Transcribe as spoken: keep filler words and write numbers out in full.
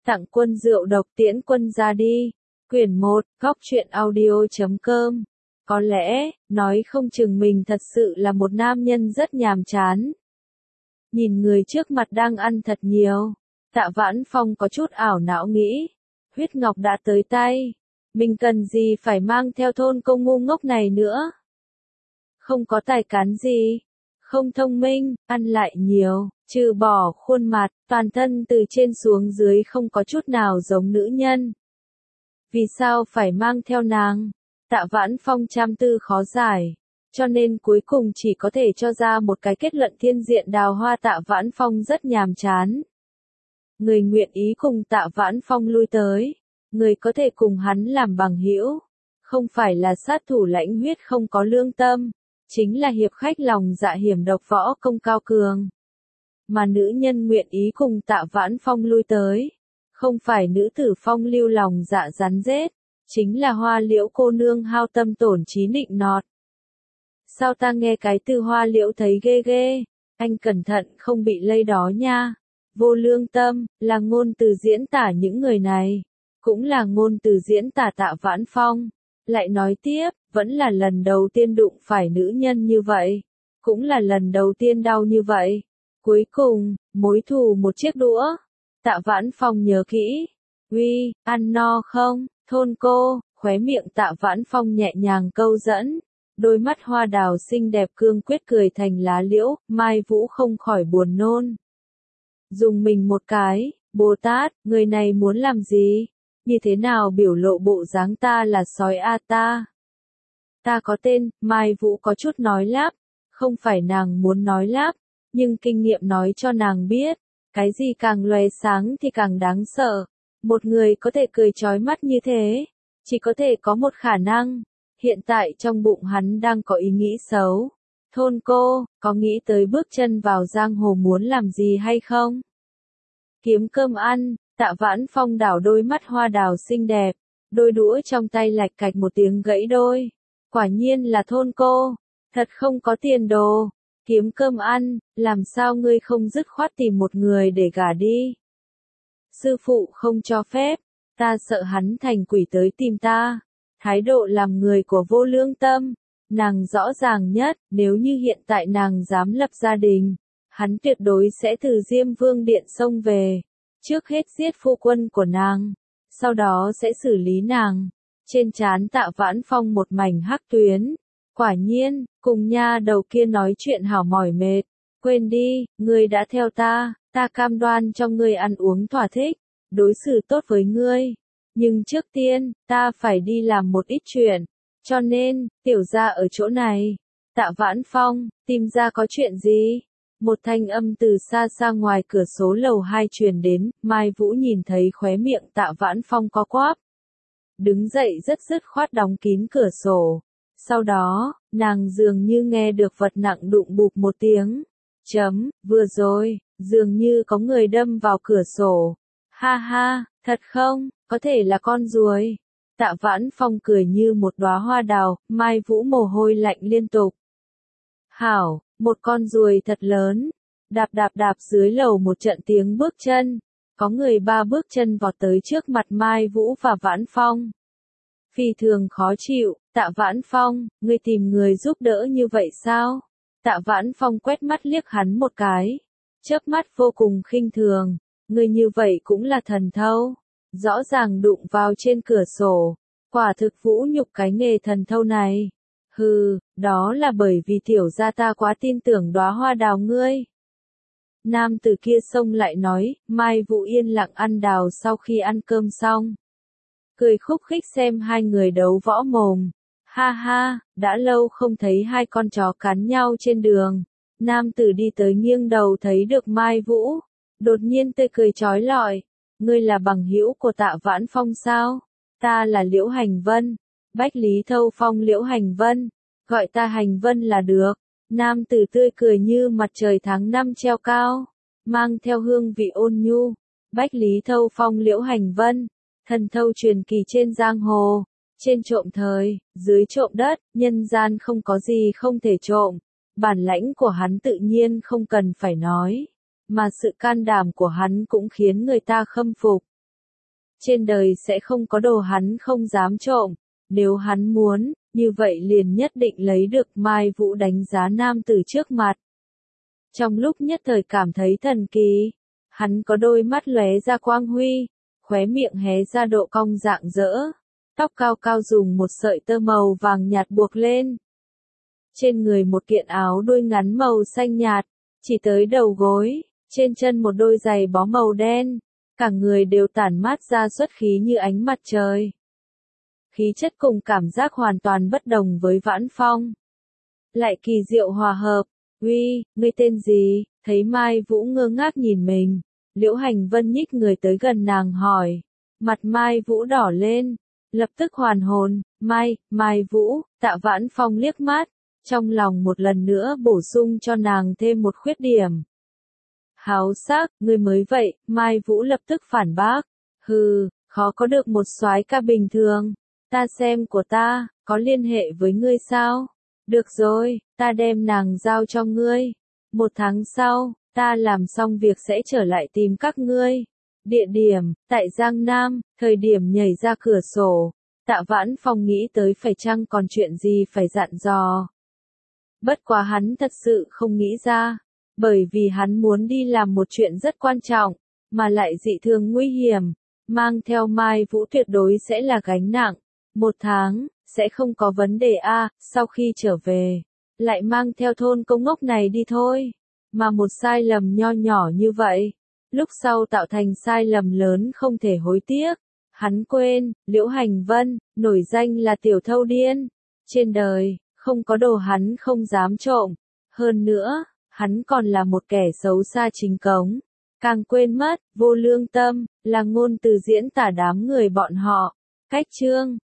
Tặng quân rượu độc tiễn quân ra đi. Quyển một, góc truyện audio chấm com. Có lẽ, nói không chừng mình thật sự là một nam nhân rất nhàm chán. Nhìn người trước mặt đang ăn thật nhiều, Tạ Vãn Phong có chút ảo não nghĩ. Huyết ngọc đã tới tay. Mình cần gì phải mang theo thôn công ngu ngốc này nữa. Không có tài cán gì. Không thông minh, ăn lại nhiều, trừ bỏ khuôn mặt, toàn thân từ trên xuống dưới không có chút nào giống nữ nhân. Vì sao phải mang theo nàng? Tạ Vãn Phong trăm tư khó giải, cho nên cuối cùng chỉ có thể cho ra một cái kết luận thiên diện đào hoa. Tạ Vãn Phong rất nhàm chán. Người nguyện ý cùng Tạ Vãn Phong lui tới, người có thể cùng hắn làm bằng hữu, không phải là sát thủ lãnh huyết không có lương tâm, chính là hiệp khách lòng dạ hiểm độc võ công cao cường. Mà nữ nhân nguyện ý cùng Tạ Vãn Phong lui tới, không phải nữ tử phong lưu lòng dạ rắn rết, chính là Hoa Liễu cô nương hao tâm tổn trí nịnh nọt. Sao ta nghe cái từ Hoa Liễu thấy ghê ghê, anh cẩn thận không bị lây đó nha. Vô lương tâm, là ngôn từ diễn tả những người này, cũng là ngôn từ diễn tả Tạ Vãn Phong. Lại nói tiếp, vẫn là lần đầu tiên đụng phải nữ nhân như vậy, cũng là lần đầu tiên đau như vậy. Cuối cùng, mối thù một chiếc đũa. Tạ Vãn Phong nhớ kỹ. Uy, ăn no không, thôn cô, khóe miệng Tạ Vãn Phong nhẹ nhàng câu dẫn. Đôi mắt hoa đào xinh đẹp cương quyết cười thành lá liễu, Mai Vũ không khỏi buồn nôn. Dùng mình một cái, Bồ Tát, người này muốn làm gì? Như thế nào biểu lộ bộ dáng ta là sói a ta? Ta có tên, Mai Vũ có chút nói lắp, không phải nàng muốn nói lắp, nhưng kinh nghiệm nói cho nàng biết, cái gì càng lóe sáng thì càng đáng sợ. Một người có thể cười chói mắt như thế, chỉ có thể có một khả năng, hiện tại trong bụng hắn đang có ý nghĩ xấu. Thôn cô, có nghĩ tới bước chân vào giang hồ muốn làm gì hay không? Kiếm cơm ăn. Tạ Vãn Phong đảo đôi mắt hoa đào xinh đẹp, đôi đũa trong tay lạch cạch một tiếng gãy đôi. Quả nhiên là thôn cô, thật không có tiền đồ. Kiếm cơm ăn, làm sao ngươi không dứt khoát tìm một người để gả đi? Sư phụ không cho phép, ta sợ hắn thành quỷ tới tìm ta. Thái độ làm người của vô lương tâm, nàng rõ ràng nhất, nếu như hiện tại nàng dám lập gia đình, hắn tuyệt đối sẽ từ Diêm Vương Điện xông về. Trước hết giết phu quân của nàng, sau đó sẽ xử lý nàng. Trên trán Tạ Vãn Phong một mảnh hắc tuyến. Quả nhiên, cùng nha đầu kia nói chuyện hảo mỏi mệt. Quên đi, ngươi đã theo ta, ta cam đoan cho ngươi ăn uống thỏa thích, đối xử tốt với ngươi. Nhưng trước tiên, ta phải đi làm một ít chuyện. Cho nên, tiểu gia ở chỗ này. Tạ Vãn Phong, tìm ra có chuyện gì? Một thanh âm từ xa xa ngoài cửa sổ lầu hai truyền đến, Mai Vũ nhìn thấy khóe miệng Tạ Vãn Phong có quắp. Đứng dậy rất dứt khoát đóng kín cửa sổ. Sau đó, nàng dường như nghe được vật nặng đụng bụp một tiếng. Chấm, vừa rồi, dường như có người đâm vào cửa sổ. Ha ha, thật không, có thể là con ruồi. Tạ Vãn Phong cười như một đóa hoa đào, Mai Vũ mồ hôi lạnh liên tục. Hảo. Một con ruồi thật lớn, đạp đạp đạp dưới lầu một trận tiếng bước chân, có người ba bước chân vọt tới trước mặt Mai Vũ và Vãn Phong. Phi thường khó chịu, Tạ Vãn Phong, ngươi tìm người giúp đỡ như vậy sao? Tạ Vãn Phong quét mắt liếc hắn một cái, chớp mắt vô cùng khinh thường, ngươi như vậy cũng là thần thâu, rõ ràng đụng vào trên cửa sổ, quả thực vũ nhục cái nghề thần thâu này. Hừ, đó là bởi vì tiểu gia ta quá tin tưởng đóa hoa đào ngươi. Nam tử kia xông lại nói, Mai Vũ yên lặng ăn đào sau khi ăn cơm xong. Cười khúc khích xem hai người đấu võ mồm. Ha ha, đã lâu không thấy hai con chó cắn nhau trên đường. Nam tử đi tới nghiêng đầu thấy được Mai Vũ. Đột nhiên tươi cười chói lọi. Ngươi là bằng hữu của Tạ Vãn Phong sao? Ta là Liễu Hành Vân. Bách Lý Thâu Phong Liễu Hành Vân, gọi ta Hành Vân là được. Nam tử tươi cười như mặt trời tháng năm treo cao, mang theo hương vị ôn nhu. Bách Lý Thâu Phong Liễu Hành Vân, thần thâu truyền kỳ trên giang hồ, trên trộm thời, dưới trộm đất, nhân gian không có gì không thể trộm. Bản lãnh của hắn tự nhiên không cần phải nói, mà sự can đảm của hắn cũng khiến người ta khâm phục. trên đời sẽ không có đồ hắn không dám trộm, nếu hắn muốn, như vậy liền nhất định lấy được. Mai Vũ đánh giá nam tử trước mặt. Trong lúc nhất thời cảm thấy thần kỳ, hắn có đôi mắt lóe ra quang huy, khóe miệng hé ra độ cong rạng rỡ, tóc cao cao dùng một sợi tơ màu vàng nhạt buộc lên. Trên người một kiện áo đuôi ngắn màu xanh nhạt, chỉ tới đầu gối, trên chân một đôi giày bó màu đen, cả người đều tản mát ra xuất khí như ánh mặt trời. Khí chất cùng cảm giác hoàn toàn bất đồng với Vãn Phong. Lại kỳ diệu hòa hợp. Uy, ngươi tên gì? Thấy Mai Vũ ngơ ngác nhìn mình, Liễu Hành Vân nhích người tới gần nàng hỏi. Mặt Mai Vũ đỏ lên, lập tức hoàn hồn. Mai, Mai Vũ, Tạ Vãn Phong liếc mắt, trong lòng một lần nữa bổ sung cho nàng thêm một khuyết điểm. Háo sắc, ngươi mới vậy. Mai Vũ lập tức phản bác. Hừ, khó có được một soái ca bình thường. Ta xem của ta, có liên hệ với ngươi sao? Được rồi, ta đem nàng giao cho ngươi. Một tháng sau, ta làm xong việc sẽ trở lại tìm các ngươi. Địa điểm, tại Giang Nam, thời điểm nhảy ra cửa sổ. Tạ Vãn Phong nghĩ tới phải chăng còn chuyện gì phải dặn dò. Bất quá hắn thật sự không nghĩ ra, bởi vì hắn muốn đi làm một chuyện rất quan trọng, mà lại dị thường nguy hiểm. Mang theo Mai Vũ tuyệt đối sẽ là gánh nặng. Một tháng, sẽ không có vấn đề a. À, sau khi trở về, lại mang theo thôn công ngốc này đi thôi. Mà một sai lầm nho nhỏ như vậy, lúc sau tạo thành sai lầm lớn không thể hối tiếc. Hắn quên, Liễu Hành Vân, nổi danh là tiểu thâu điên. Trên đời, không có đồ hắn không dám trộm. Hơn nữa, hắn còn là một kẻ xấu xa chính cống. Càng quên mất, vô lương tâm, là ngôn từ diễn tả đám người bọn họ. Cách chương